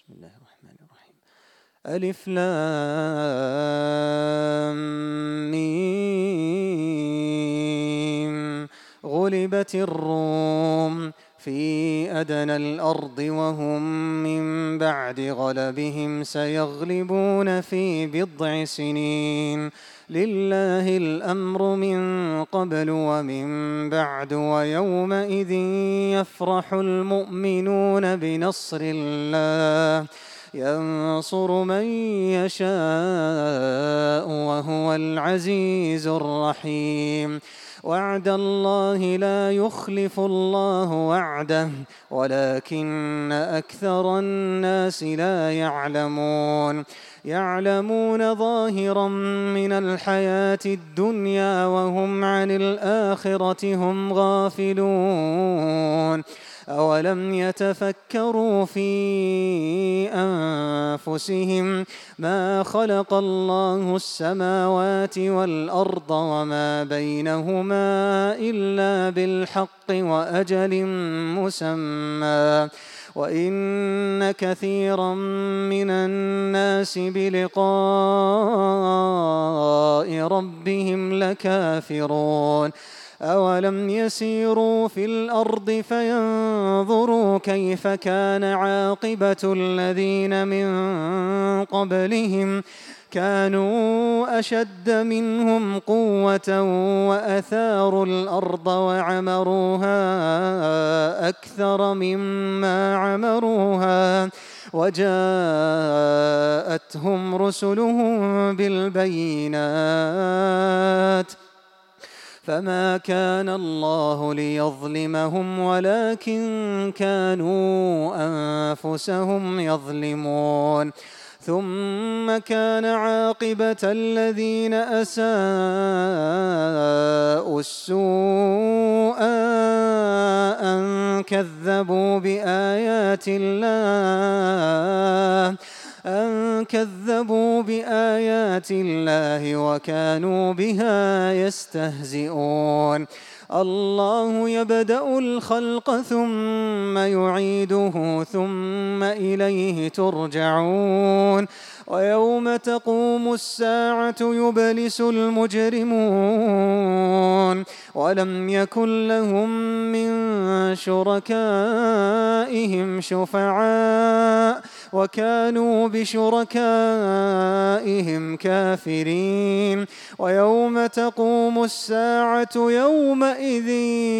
بسم الله الرحمن الرحيم. ألف لام ميم. غلبت الروم في أدنى الأرض وهم من بعد غلبهم سيغلبون في بضع سنين. لله الأمر من قبل ومن بعد ويومئذ يفرح المؤمنون بنصر الله ينصر من يشاء وهو العزيز الرحيم. وعد الله لا يخلف الله وعده ولكن أكثر الناس لا يعلمون ظاهرا من الحياة الدنيا وهم عن الآخرة هم غافلون. أولم يتفكروا في أنفسهم ما خلق الله السماوات والأرض وما بينهما إلا بالحق وأجل مسمى وإن كثيرا من الناس بلقاء ربهم لكافرون. أولم يسيروا في الأرض فينظروا كيف كان عاقبة الذين من قبلهم كانوا أشد منهم قوة وأثاروا الأرض وعمروها أكثر مما عمروها وجاءتهم رسلهم بالبينات فما كان الله ليظلمهم ولكن كانوا أنفسهم يظلمون. ثم كان عاقبة الذين أساءوا السوء أن كذبوا بآيات الله وكانوا بها يستهزئون. الله يبدأ الخلق ثم يعيده ثم إليه ترجعون. ويوم تقوم الساعة يبلس المجرمون ولم يكن لهم من شركائهم شفعاء وكانوا بشركائهم كافرين. ويوم تقوم الساعة يومئذ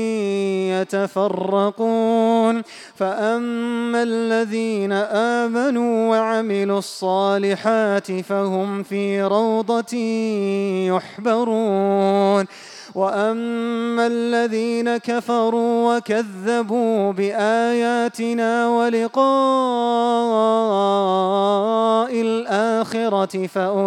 يتفرقون فأما الذين آمنوا وعملوا الصالحات فهم في روضة يحبرون. وأما الذين كفروا وكذبوا بآياتنا ولقاء الآخرة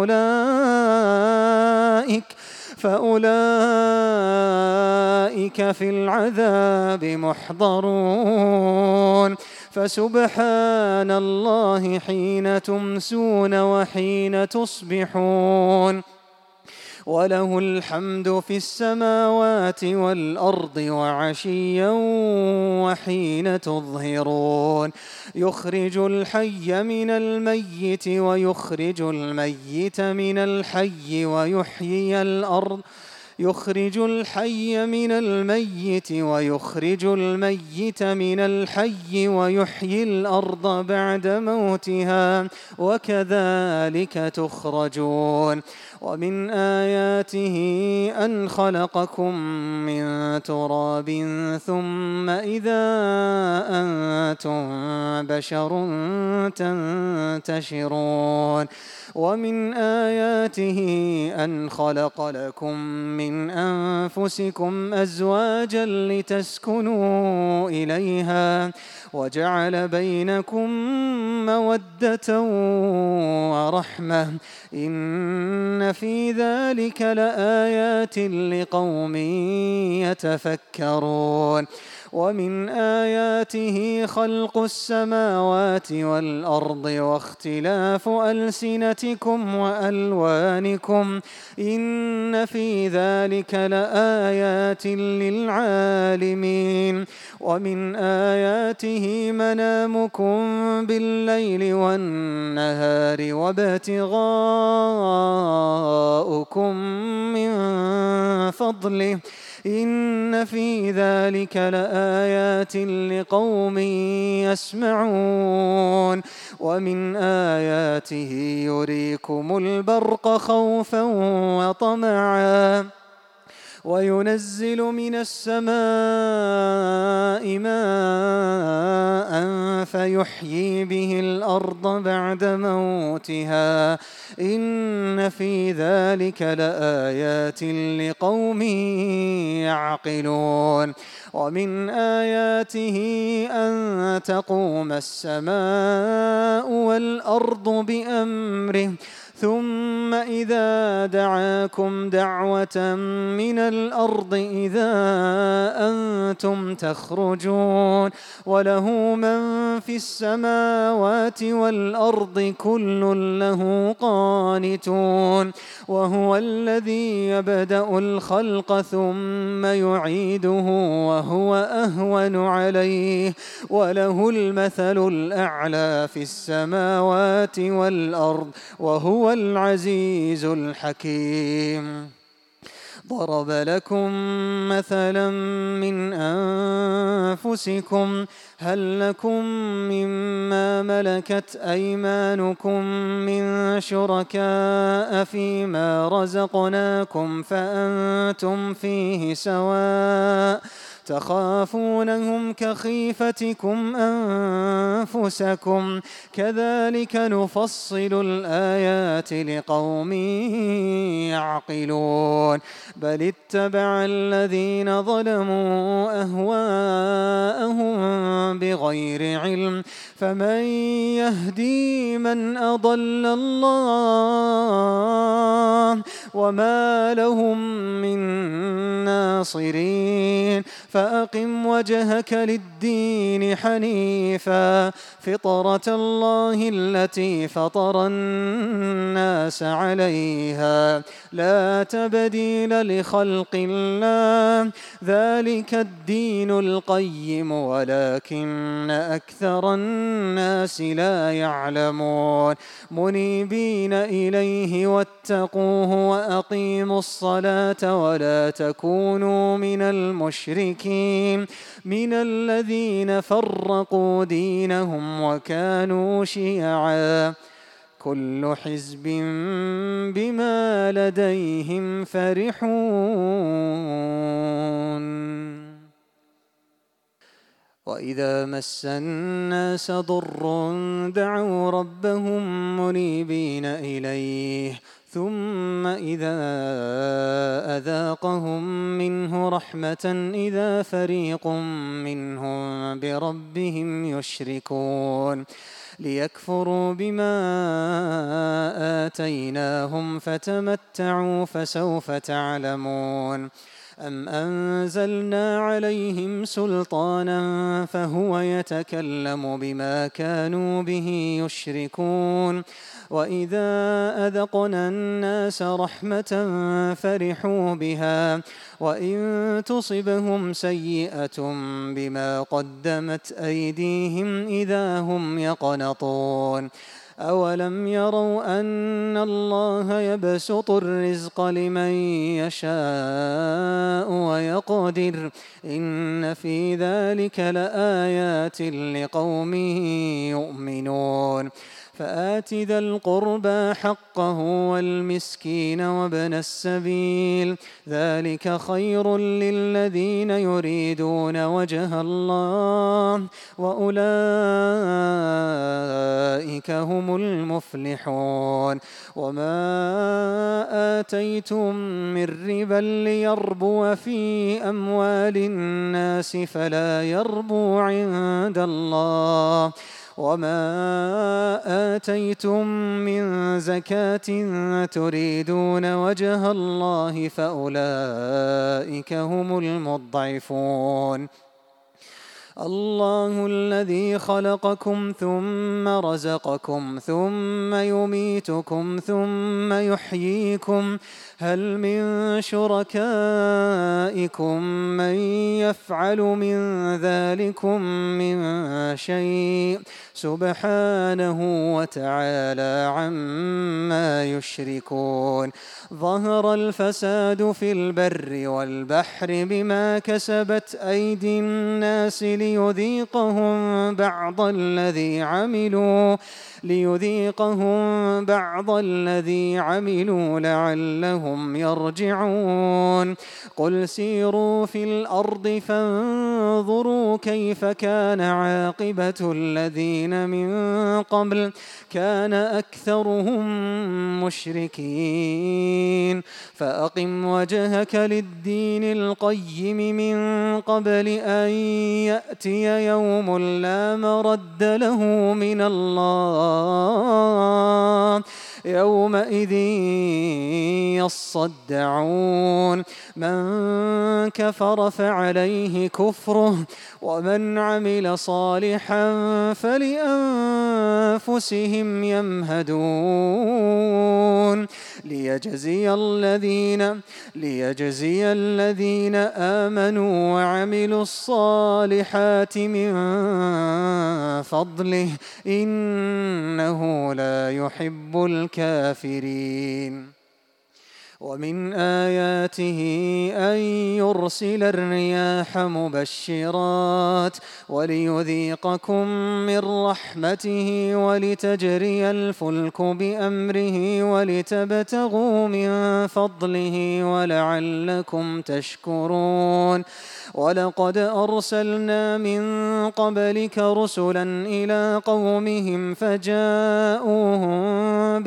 فأولئك في العذاب محضرون. فسبحان الله حين تمسون وحين تصبحون وله الحمد في السماوات والأرض وعشيا وحين تظهرون. يخرج الحي من الميت ويخرج الميت من الحي ويحيي الأرض يخرج الحي من الميت ويخرج الميت من الحي ويحيي الأرض بعد موتها وكذلك تخرجون. ومن آياته أن خلقكم من تراب ثم إذا أنتم بشر تنتشرون. ومن آياته أن خلق لكم من أنفسكم أزواجا لتسكنوا إليها وجعل بينكم مودة ورحمة إن في ذلك لآيات لقوم يتفكرون. ومن آياته خلق السماوات والأرض واختلاف ألسنتكم وألوانكم إن في ذلك لآيات للعالمين ومن آياته منامكم بالليل والنهار وابتغاؤكم من فضله إن في ذلك لآيات لقوم يسمعون ومن آياته يريكم البرق خوفا وطمعا وينزل من السماء ماء فيحيي به الأرض بعد موتها إن في ذلك لآيات لقوم يعقلون ومن آياته أن تقوم السماء والأرض بأمره ثم إذا دعاكم دعوة من الأرض إذا أنتم تخرجون وله من في السماوات والأرض كل له قانتون وهو الذي يبدأ الخلق ثم يعيده وهو أهون عليه وله المثل الأعلى في السماوات والأرض وهو العزيز الحكيم ضرب لكم مثلا من أنفسكم هل لكم مما ملكت أيمانكم من شركاء فيما رزقناكم فأنتم فيه سواء تخافونهم كخيفتكم أنفسكم كذلك نفصل الآيات لقوم يعقلون بل اتبع الذين ظلموا أهواءهم بغير علم فمن يهدي من أضل الله وما لهم من ناصرين فأقم وجهك للدين حنيفا فطرة الله التي فطر الناس عليها لا تبديل لخلق الله ذلك الدين القيم ولكن أكثر الناس لا يعلمون منيبين إليه واتقوه وأقيموا الصلاة ولا تكونوا من المشركين من الذين فرقوا دينهم وكانوا شيعا كل حزب بما لديهم فرحون وإذا مس الناس ضر دعوا ربهم منيبين إليه ثم إذا أذاقهم منه رحمة إذا فريق منهم بربهم يشركون ليكفروا بما آتيناهم فتمتعوا فسوف تعلمون أم أنزلنا عليهم سلطانا فهو يتكلم بما كانوا به يشركون وإذا أذقنا الناس رحمة فرحوا بها وإن تصبهم سيئة بما قدمت أيديهم إذا هم يقنطون أولم يروا أن الله يبسط الرزق لمن يشاء ويقدر إن في ذلك لآيات لقوم يؤمنون فآت ذا القربى حقه والمسكين وابن السبيل ذلك خير للذين يريدون وجه الله وأولئك هم المفلحون وما آتيتم من ربا ليربو في أموال الناس فلا يربو عند الله وما آتيتم من زكاة تريدون وجه الله فأولئك هم المضعفون الله الذي خلقكم ثم رزقكم ثم يميتكم ثم يحييكم هل من شركائكم من يفعل من ذلكم من شيء سبحانه وتعالى عما يشركون ظهر الفساد في البر والبحر بما كسبت أيدي الناس ليذيقهم بعض الذي عملوا لعلهم يرجعون قل سيروا في الأرض فانظروا كيف كان عاقبة الذين من قبل كان أكثرهم مشركين فأقم وجهك للدين القيم من قبل أن يأتي يوم لا مرد له من الله يومئذ يصدعون من كفر فعليه كفره ومن عمل صالحا فلأنفسهم يمهدون ليجزي الذين آمنوا وعملوا الصالحات من فضله إنه لا يحب الكافرين ومن آياته أن يرسل الرياح مبشرات وليذيقكم من رحمته ولتجري الفلك بأمره ولتبتغوا من فضله ولعلكم تشكرون ولقد أرسلنا من قبلك رسلا إلى قومهم فجاءوهم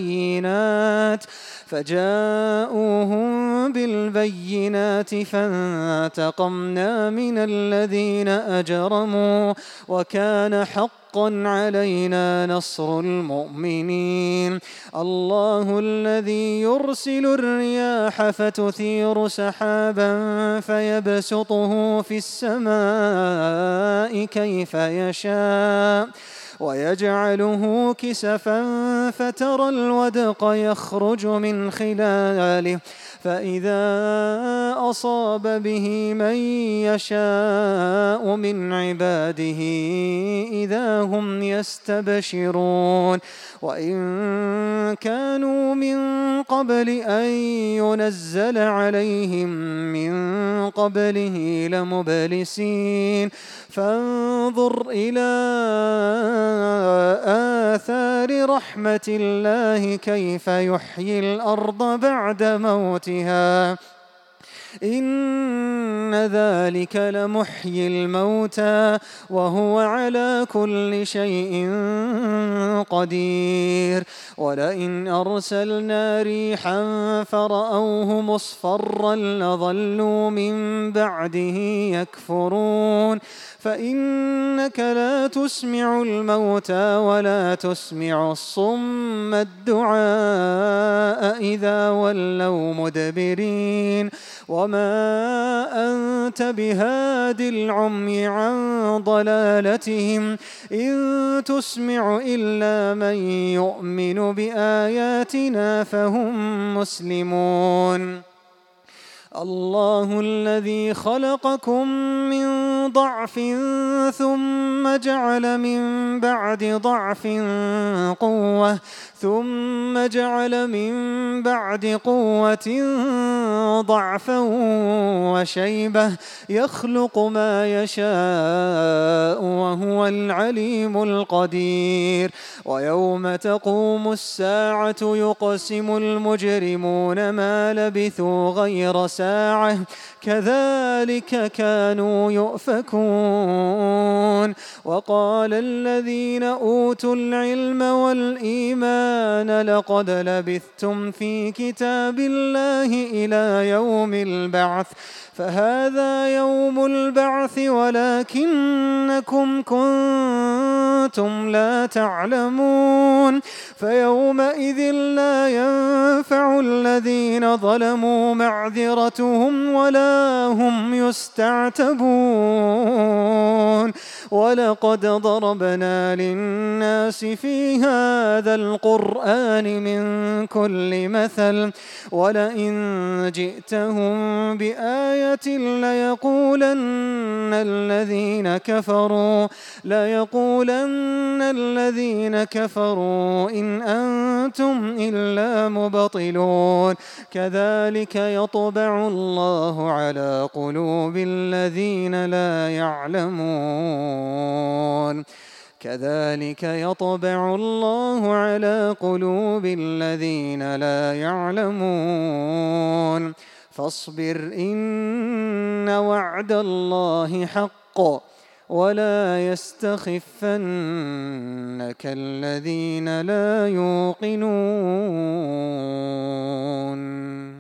بالبينات فانتقمنا من الذين أجرموا وكان حقا علينا نصر المؤمنين الله الذي يرسل الرياح فتثير سحابا فيبسطه في السماء كيف يشاء ويجعله كسفا فترى الودق يخرج من خلاله فإذا أصاب به من يشاء من عباده إذا هم يستبشرون وإن كانوا من قبل أن ينزل عليهم من قبله لمبلسين فانظر إلى آثار رحمة الله كيف يحيي الأرض بعد موتها إن ذلك لمحيي الموتى وهو على كل شيء قدير ولئن أرسلنا ريحا فرأوه مصفرا لظلوا من بعده يكفرون فإنك لا تسمع الموتى ولا تسمع الصم الدعاء إذا ولوا مدبرين وما أنت بهاد العمي عن ضلالتهم إن تسمع إلا من يؤمن بآياتنا فهم مسلمون الله الذي خلقكم من ضعف ثم جعل من بعد ضعف قوة ثم جعل من بعد قوة ضعفا وشيبة يخلق ما يشاء وهو العليم القدير ويوم تقوم الساعة يقسم المجرمون ما لبثوا غير ساعة كذلك كانوا يؤفكون وقال الذين أوتوا العلم والإيمان لقد لبثتم في كتاب الله إلى يوم البعث فهذا يوم البعث ولكنكم كنتم لا تعلمون فيومئذ لا ينفع الذين ظلموا معذرتهم أطعتهم ولا هم يستعتبون ولقد ضربنا للناس في هذا القرآن من كل مثل ولئن جئتهم بآية ليقولن الذين كفروا إن أنتم إلا مبطلون كذلك يطبع الله على قلوب الذين لا يعلمون كذلك يطبع الله على قلوب الذين لا يعلمون فاصبر إن وعد الله حق ولا يستخفنك الذين لا يوقنون